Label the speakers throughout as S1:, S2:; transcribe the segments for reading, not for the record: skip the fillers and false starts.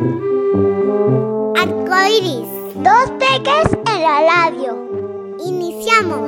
S1: Arcoiris, dos peques en la radio. Iniciamos.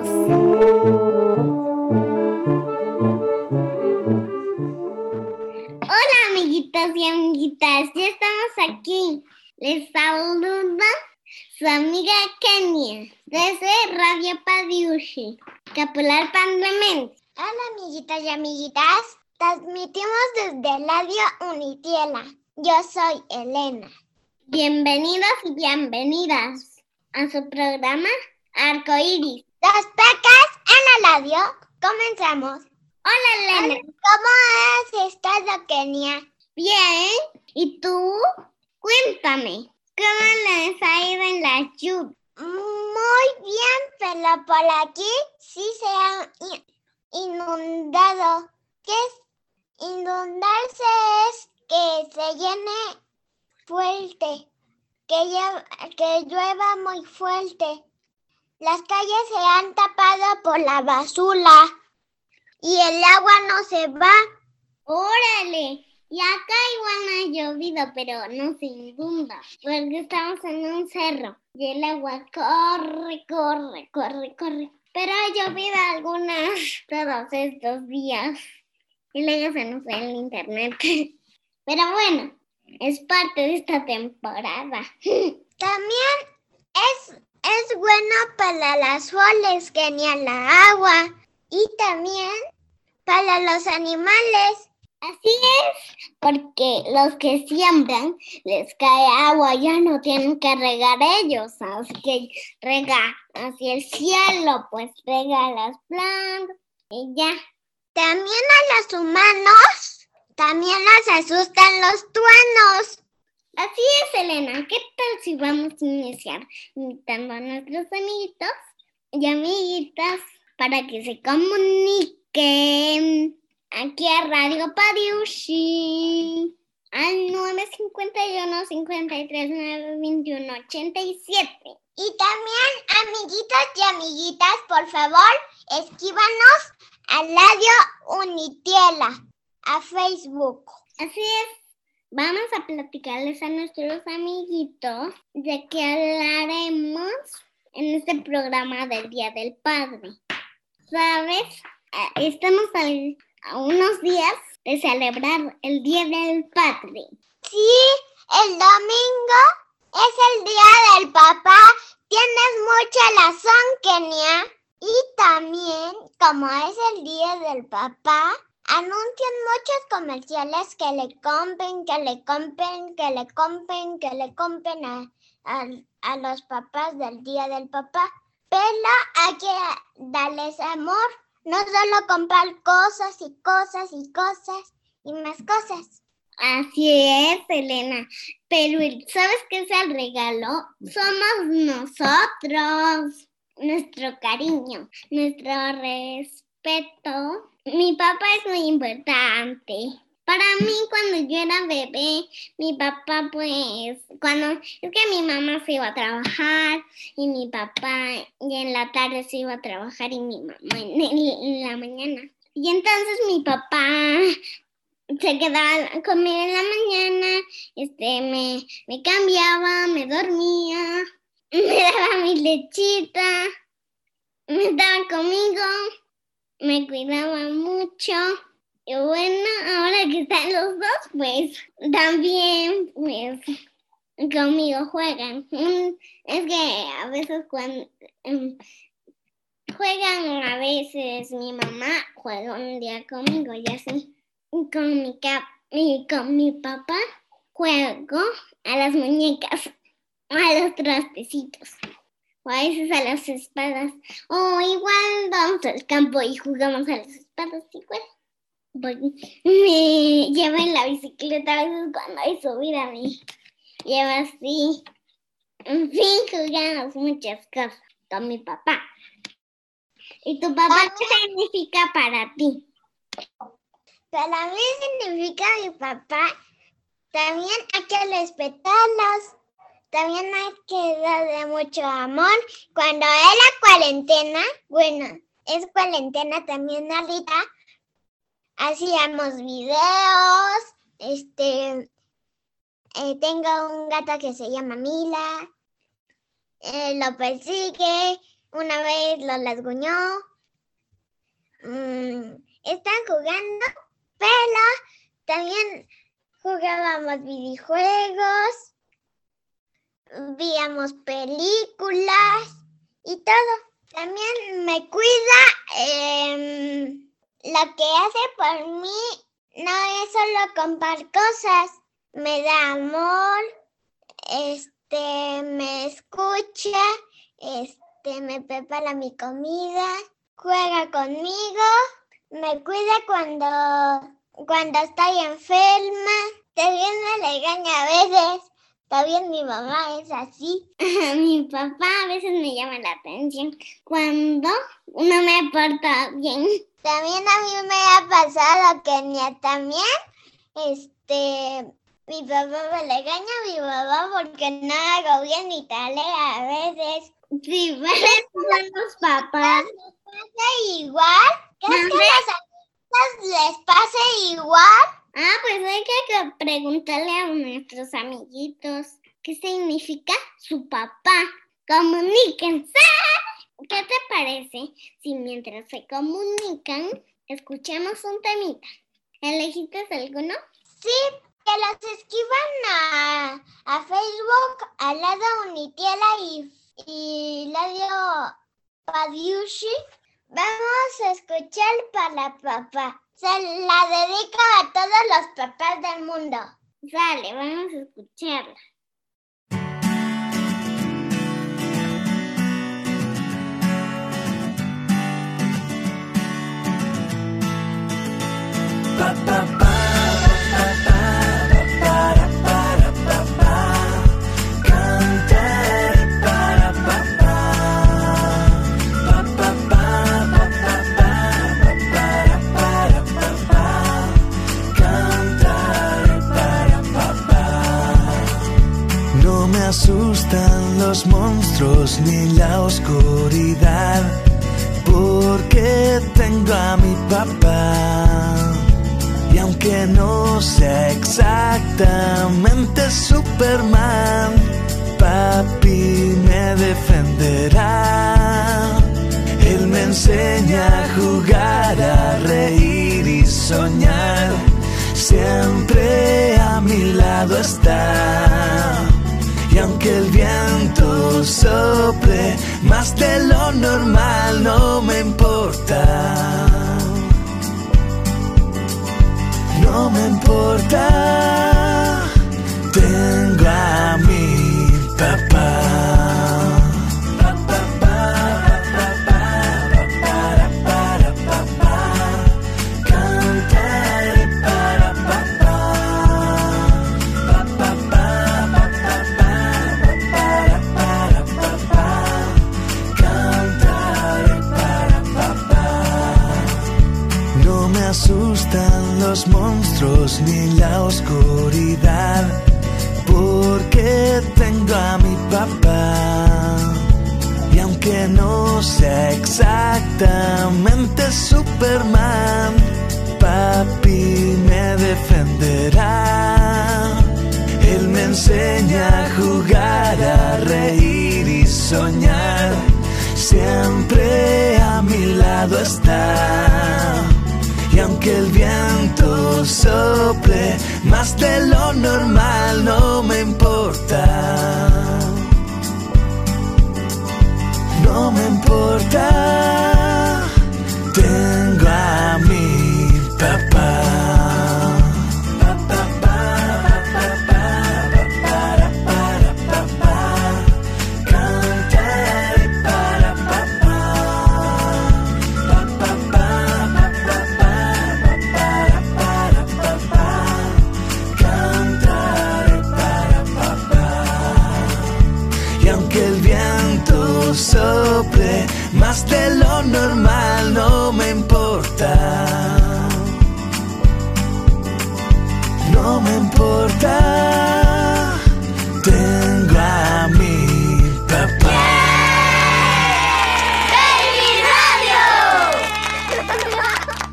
S1: Hola amiguitos y amiguitas, ya estamos aquí. Les saluda su amiga Kenia desde Radio Padiushi, Capulalpan de Méndez.
S2: Hola amiguitas y amiguitas, transmitimos desde Radio Unitiela. Yo soy Elena.
S1: Bienvenidos y bienvenidas a su programa Arcoiris.
S2: Dos pecas en la radio. Comenzamos.
S1: Hola Elena.
S2: ¿Cómo has estado, Kenia?
S1: Bien. ¿Y tú? Cuéntame. ¿Cómo les ha ido en la lluvia?
S2: Muy bien, pero por aquí sí se han inundado. ¿Qué es inundarse? Es que se llene fuerte, que llueva muy fuerte. Las calles se han tapado por la basura y el agua no se va.
S1: ¡Órale! Y acá igual no ha llovido, pero no se inunda, porque estamos en un cerro y el agua corre. Pero ha llovido algunas todos estos días y luego se nos fue el internet. Pero bueno, es parte de esta temporada.
S2: También es bueno para las flores, Kenia, la agua, y también para los animales.
S1: Así es, porque los que siembran les cae agua, ya no tienen que regar ellos, así que rega hacia el cielo, pues rega las plantas y ya.
S2: También a los humanos, también nos asustan los truenos.
S1: Así es, Elena, ¿qué tal si vamos a iniciar invitando a nuestros amiguitos y amiguitas para que se comuniquen aquí a Radio Padiushi al 951-53-921-87.
S2: Y también, amiguitos y amiguitas, por favor, escríbanos a Radio Unitiela, a Facebook.
S1: Así es, vamos a platicarles a nuestros amiguitos de que hablaremos en este programa del Día del Padre. ¿Sabes? Estamos a unos días de celebrar el Día del Padre.
S2: Sí, el domingo es el Día del Papá. Tienes mucha razón, Kenia. Y también, como es el Día del Papá, anuncian muchos comerciales que le compren a los papás del Día del Papá. Pero hay que darles amor. No solo comprar cosas y más cosas.
S1: Así es, Elena. Pero ¿sabes qué es el regalo? Somos nosotros. Nuestro cariño, nuestro respeto. Mi papá es muy importante. Para mí, cuando yo era bebé, mi papá, es que mi mamá se iba a trabajar y mi papá y en la tarde se iba a trabajar y mi mamá en la mañana. Y entonces mi papá se quedaba a comer en la mañana, me cambiaba, me dormía, me daba mi lechita, me estaba conmigo, me cuidaba mucho. Y bueno, ahora que están los dos, pues también conmigo juegan. Es que a veces cuando juegan, a veces mi mamá juega un día conmigo y así. Con mi papá juego a las muñecas, o a los trastecitos, o a veces a las espadas. O igual vamos al campo y jugamos a las espadas igual. Me lleva en la bicicleta a veces cuando hay subida, me lleva así. En fin, jugamos muchas cosas con mi papá. ¿Y tu papá qué significa para ti?
S2: Para mí significa mi papá. También hay que respetarlos. También hay que darle mucho amor. Cuando es la cuarentena, bueno, es cuarentena también ahorita, hacíamos videos, tengo un gato que se llama Mila. Lo persigue. Una vez lo rasguñó. Están jugando, pero también jugábamos videojuegos, veíamos películas y todo. También me cuida. Lo que hace por mí no es solo comprar cosas. Me da amor, me escucha, me prepara mi comida, juega conmigo, me cuida cuando estoy enferma. También me regaña a veces. También mi mamá es así.
S1: Mi papá a veces me llama la atención cuando no me porta bien.
S2: También a mí me ha pasado que también, mi papá me regaña a mi mamá porque no hago bien mi tarea a veces.
S1: Sí, parecen los papás.
S2: ¿Les pasa igual? ¿Crees que a los amigos les pase igual?
S1: Pues hay que preguntarle a nuestros amiguitos qué significa su papá. Comuníquense. ¿Qué te parece si mientras se comunican escuchamos un temita? ¿Elegiste alguno?
S2: Sí, que los escriban a Facebook, a Lado Unitiela y Radio Padiushi. Vamos a escuchar para papá. Se la dedico a todos los papás del mundo.
S1: Sale, vamos a escucharla.
S3: No me asustan los monstruos ni la oscuridad, porque tengo a mi papá. Y aunque no sea exactamente Superman, papi me defenderá. Él me enseña a jugar, a reír y soñar. Siempre a mi lado está. Y aunque el viento sople más de lo normal, no me importa. No me importa. Tengo a mi papá. No me asustan los monstruos ni la oscuridad, porque tengo a mi papá. Y aunque no sea exactamente Superman, papi me defenderá. Él me enseña a jugar, a reír y soñar. Siempre a mi lado está. Y aunque el viento sople más de lo normal, no me importa. No me importa. Tengo a mi papá. Sople más de lo normal, no me importa. No me importa. Tengo a mi papá.
S2: ¡Baby Radio!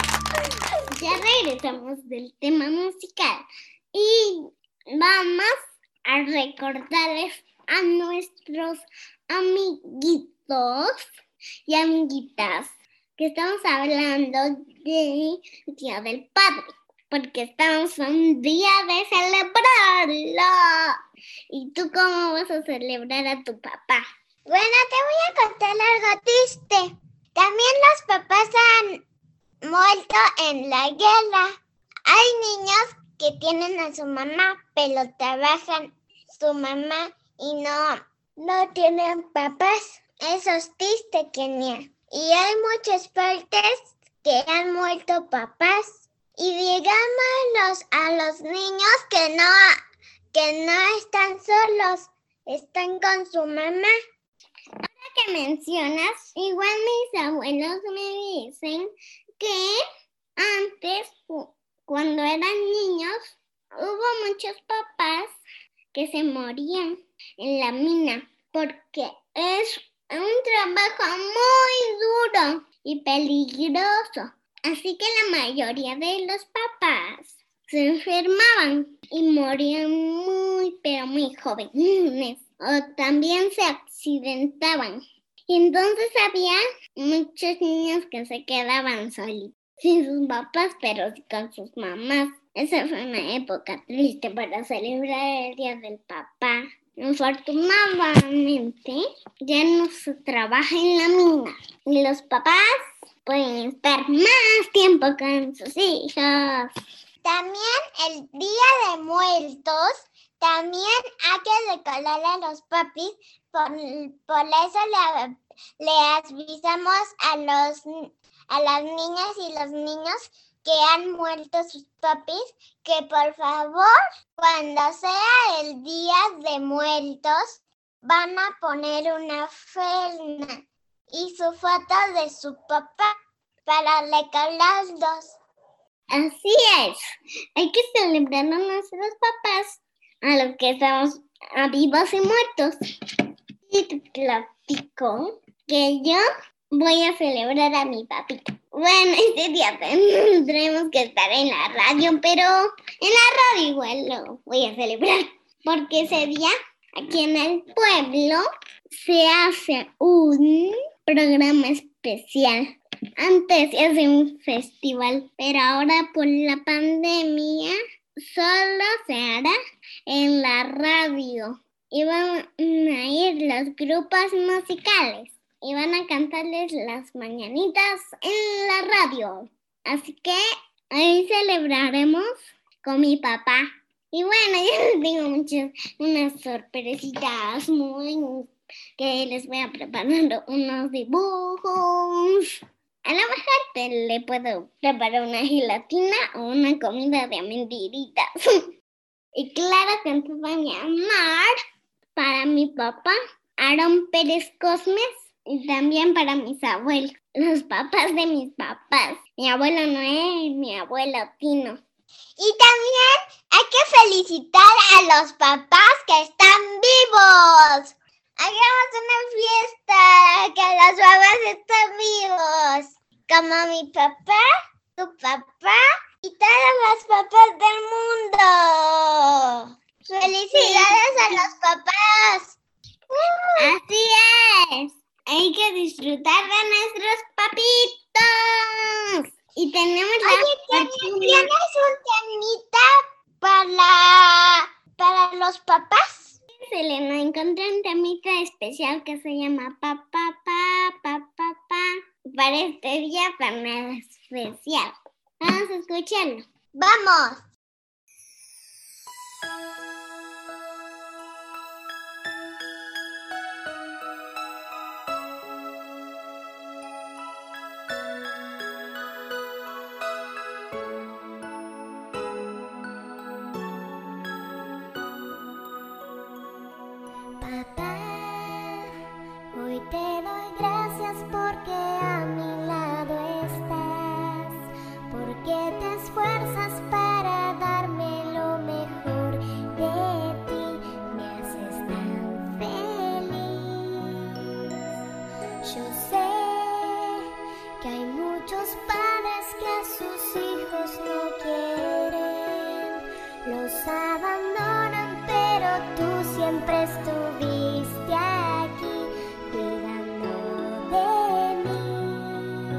S1: Ya regresamos del tema musical y vamos a recordarles a nuestros amiguitos y amiguitas que estamos hablando del Día del Padre, porque estamos a un día de celebrarlo. ¿Y tú cómo vas a celebrar a tu papá?
S2: Bueno, te voy a contar algo triste. También los papás han muerto en la guerra. Hay niños que tienen a su mamá, pero trabajan su mamá y no tienen papás. Eso es triste, Kenia. Y hay muchas partes que han muerto papás. Y digámoslos a los niños que no están solos, están con su mamá.
S1: Que mencionas, igual mis abuelos me dicen que antes, cuando eran niños, hubo muchos papás que se morían en la mina porque es un trabajo muy duro y peligroso. Así que la mayoría de los papás se enfermaban y morían pero muy jóvenes. O también se accidentaban. Y entonces había muchos niños que se quedaban solitos, sin sus papás, pero sí con sus mamás. Esa fue una época triste para celebrar el Día del Papá. Afortunadamente, ya no se trabaja en la mina. Y los papás pueden estar más tiempo con sus hijos.
S2: También el Día de Muertos, también hay que recordar a los papis, por eso le avisamos a las niñas y los niños que han muerto sus papis, que por favor, cuando sea el Día de Muertos, van a poner una ferna y su foto de su papá para recordarlos.
S1: Así es, hay que celebrar a nuestros papás, a los que estamos vivos y muertos. Y te platico que yo voy a celebrar a mi papito. Bueno, este día tendremos que estar en la radio, pero en la radio igual lo voy a celebrar, porque ese día aquí en el pueblo se hace un programa especial. Antes se hacía un festival, pero ahora por la pandemia solo se hará en la radio. Y van a ir los grupos musicales y van a cantarles las mañanitas en la radio. Así que ahí celebraremos con mi papá. Y bueno, yo les tengo unas sorpresitas que les voy a preparar unos dibujos. A lo mejor le puedo preparar una gelatina o una comida de mentiritas. Y claro que entonces van a llamar para mi papá, Aarón Pérez Cosmes, y también para mis abuelos, los papás de mis papás, mi abuelo Noé y mi abuelo Tino.
S2: Y también hay que felicitar a los papás que están vivos. Hagamos una fiesta, que los papás están vivos. Como mi papá, tu papá y todos los papás del mundo. ¡Felicidades a los papás!
S1: Así es. Hay que disfrutar de nuestros papitos. Y tenemos
S2: ¿Tienes un temita para los papás?
S1: Selena, encontré un temita especial que se llama Papá. Para este día, para nada especial. Vamos a escucharlo.
S2: ¡Vamos!
S4: Papá, hoy te doy gracias porque a mi lado estás, porque te esfuerzas para darme lo mejor siempre estuviste aquí cuidando de mí.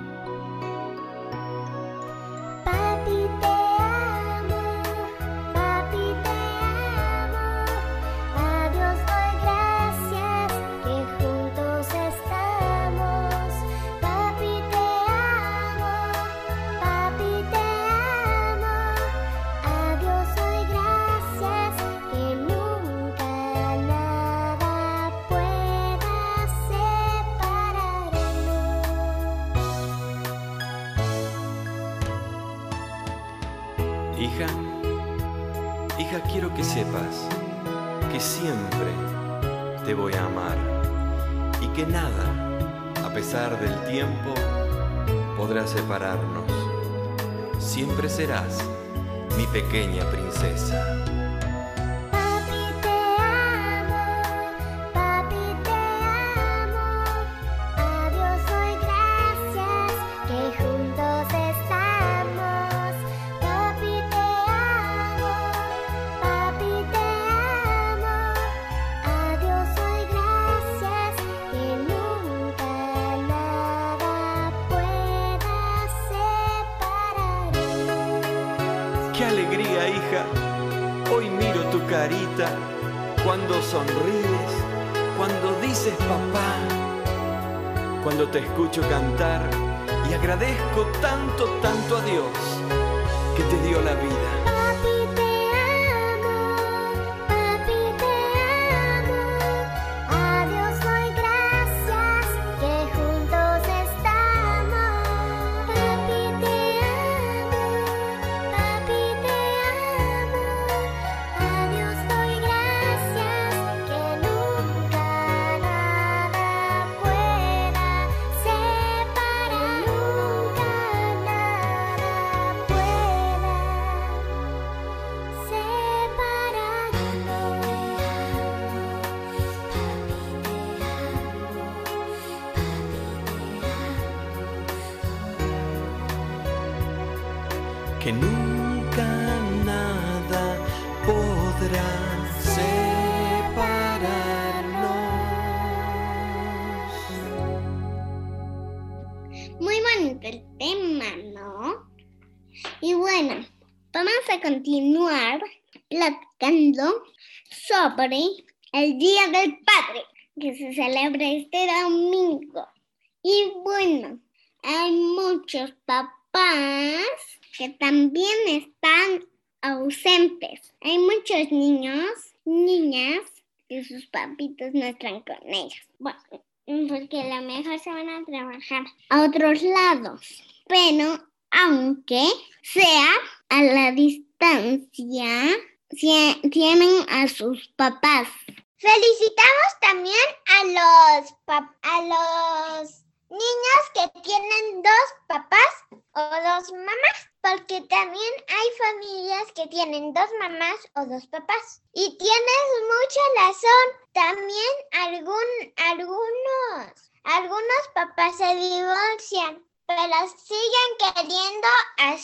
S4: Papi, te amo, papi, te amo. A Dios doy gracias que juntos estamos. Papi, te amo, papi, te amo. A Dios doy gracias que nunca nada pueda separarnos.
S5: Hija, quiero que sepas que siempre te voy a amar y que nada, a pesar del tiempo, podrá separarnos. Siempre serás mi pequeña princesa.
S4: Papi, te amo, papi, te amo. A Dios doy gracias que juntos estamos. Papi, te amo, papi, te amo. A Dios doy gracias que nunca nada pueda separarnos.
S5: ¡Qué alegría, hija! Hoy miro tu carita cuando sonríes, cuando dices papá, cuando te escucho cantar y agradezco tanto, tanto a Dios que te dio la vida.
S4: Papi, te amo, papi, te amo. A Dios doy gracias que juntos estamos. Papi, te amo, papi, te amo. A Dios doy gracias que nunca nada pueda separar. Nunca nada pueda
S5: Que nunca nada podrá separarnos.
S1: Muy bonito el tema, ¿no? Y bueno, vamos a continuar platicando sobre el Día del Padre, que se celebra este domingo. Y bueno, hay muchos papás que también están ausentes. Hay muchos niños, niñas, que sus papitos no están con ellos. Bueno, porque a lo mejor se van a trabajar a otros lados. Pero aunque sea a la distancia, tienen a sus papás.
S2: Felicitamos también a los niños que tienen dos papás o dos mamás, porque también hay familias que tienen dos mamás o dos papás. Y tienes mucha razón, también algunos papás se divorcian, pero siguen queriendo a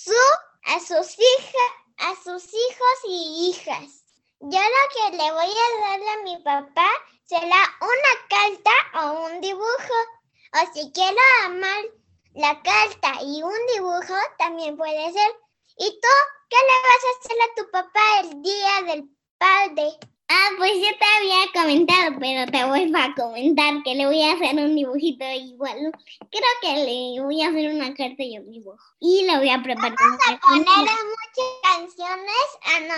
S2: sus hijos y hijas. Yo lo que le voy a darle a mi papá será una carta o un dibujo. O si quiero amar la carta y un dibujo, también puede ser. ¿Y tú qué le vas a hacer a tu papá el Día del Padre?
S1: Pues yo te había comentado, pero te vuelvo a comentar que le voy a hacer un dibujito igual. Creo que le voy a hacer una carta y un dibujo. Y le voy a preparar.
S2: Vamos a poner muchas canciones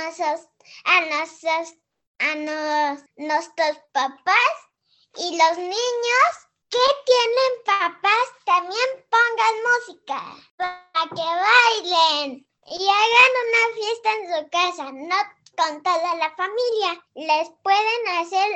S2: a nuestros papás y los niños que tienen papás también pongan música para que bailen y hagan una fiesta en su casa, no con toda la familia. Les pueden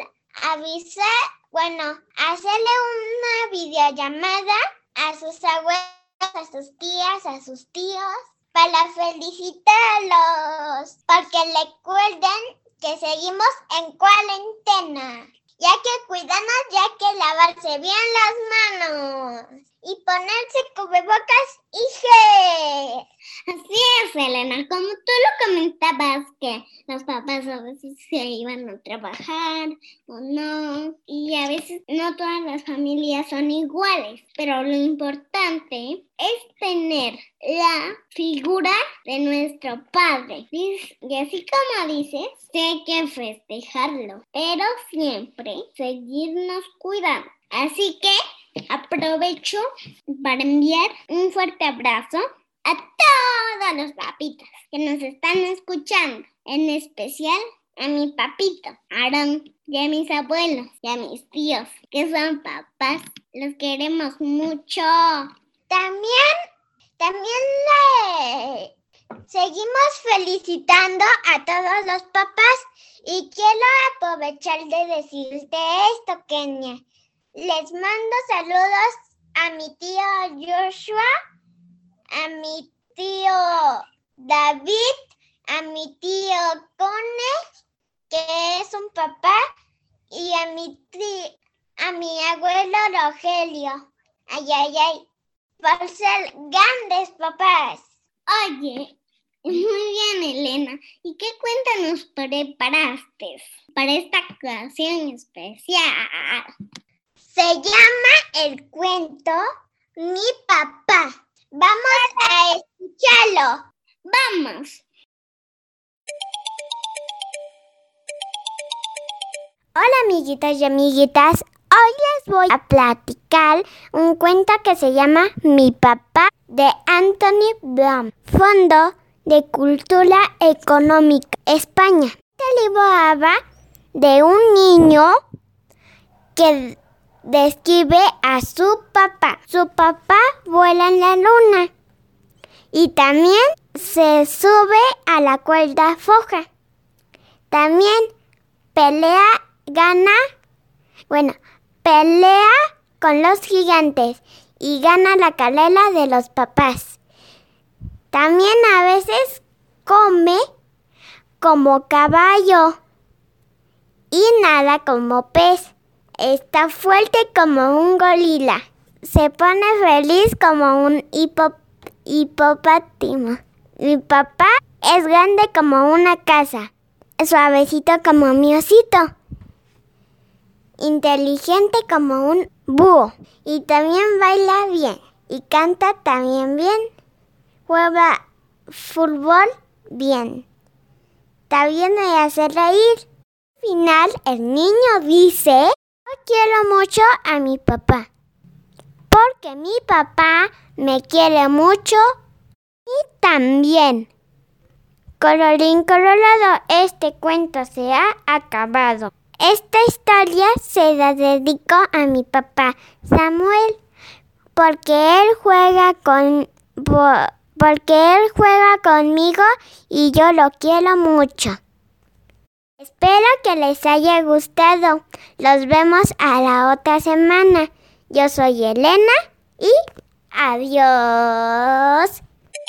S2: hacerle una videollamada a sus abuelos, a sus tías, a sus tíos, para felicitarlos, porque recuerden que seguimos en cuarentena. Ya que cuidarnos, ya que lavarse bien las manos. y ponerse cubrebocas y gel.
S1: Así es, Elena, como tú lo comentabas, que los papás a veces se iban a trabajar o no, y a veces no todas las familias son iguales, pero lo importante es tener la figura de nuestro padre. Y así como dices, sí hay que festejarlo, pero siempre seguirnos cuidando. Así que aprovecho para enviar un fuerte abrazo a todos los papitos que nos están escuchando, en especial a mi papito, Aarón, y a mis abuelos, y a mis tíos, que son papás. Los queremos mucho.
S2: También le seguimos felicitando a todos los papás y quiero aprovechar de decirte esto, Kenia. Les mando saludos a mi tío Joshua, a mi tío David, a mi tío Cone, que es un papá, y a mi abuelo Rogelio. Ay. Por ser grandes papás.
S1: Oye, muy bien, Elena. ¿Y qué cuenta nos preparaste para esta ocasión especial?
S2: Se llama el cuento Mi Papá. Vamos a escucharlo.
S1: ¡Vamos!
S4: Hola amiguitas y amiguitas, hoy les voy a platicar un cuento que se llama Mi Papá de Anthony Blum, Fondo de Cultura Económica, España. Este libro habla de un niño que describe a su papá. Su papá vuela en la luna y también se sube a la cuerda floja. También pelea con los gigantes y gana la carrera de los papás. También a veces come como caballo y nada como pez. Está fuerte como un gorila. Se pone feliz como un hipopótamo. Mi papá es grande como una casa, suavecito como mi osito, inteligente como un búho, y también baila bien, y canta también bien, juega fútbol bien, también me hace reír. Al final el niño dice: yo quiero mucho a mi papá, porque mi papá me quiere mucho y también. Colorín colorado, este cuento se ha acabado. Esta historia se la dedico a mi papá, Samuel, porque él juega conmigo y yo lo quiero mucho. Espero que les haya gustado. Los vemos a la otra semana. Yo soy Elena y adiós.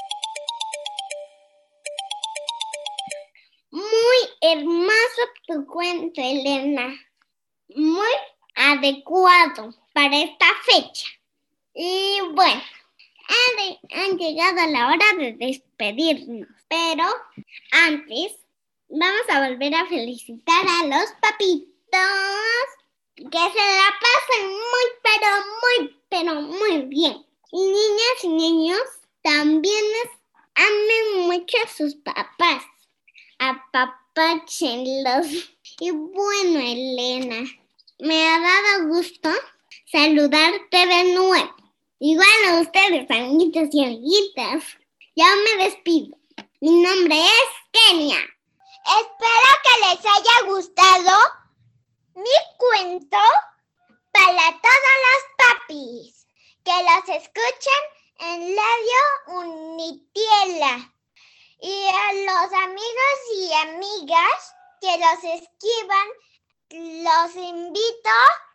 S1: Muy hermoso tu cuento, Elena. Muy adecuado para esta fecha. Y bueno, han llegado la hora de despedirnos. Pero antes, vamos a volver a felicitar a los papitos. Que se la pasen pero muy bien. Y niñas y niños, también amen mucho a sus papás. Apapáchenlos. Y bueno, Elena, me ha dado gusto saludarte de nuevo. Igual a ustedes, amiguitos y amiguitas. Ya me despido. Mi nombre es Kenia.
S2: Espero que les haya gustado mi cuento para todos los papis que los escuchan en Radio Unitierra. Y a los amigos y amigas que los escriban, los invito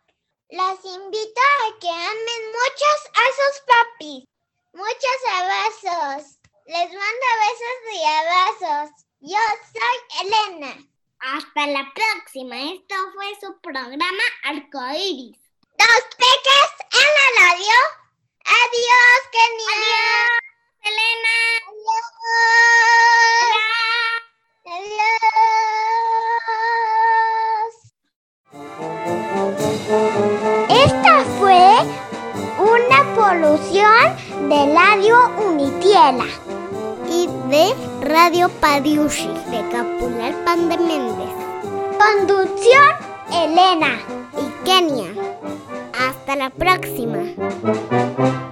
S2: a que amen muchos a sus papis. Muchos abrazos. Les mando besos y abrazos. Yo soy Elena.
S1: Hasta la próxima. Esto fue su programa Arcoíris.
S2: Dos peques en la radio. Adiós, Kenia.
S1: Adiós, Elena.
S2: Adiós.
S4: Esta fue una producción de Radio Unitiela
S1: Y de Radio Pariushi de Capulalpan de Méndez.
S4: Conducción Elena
S1: Y Kenia. Hasta la próxima.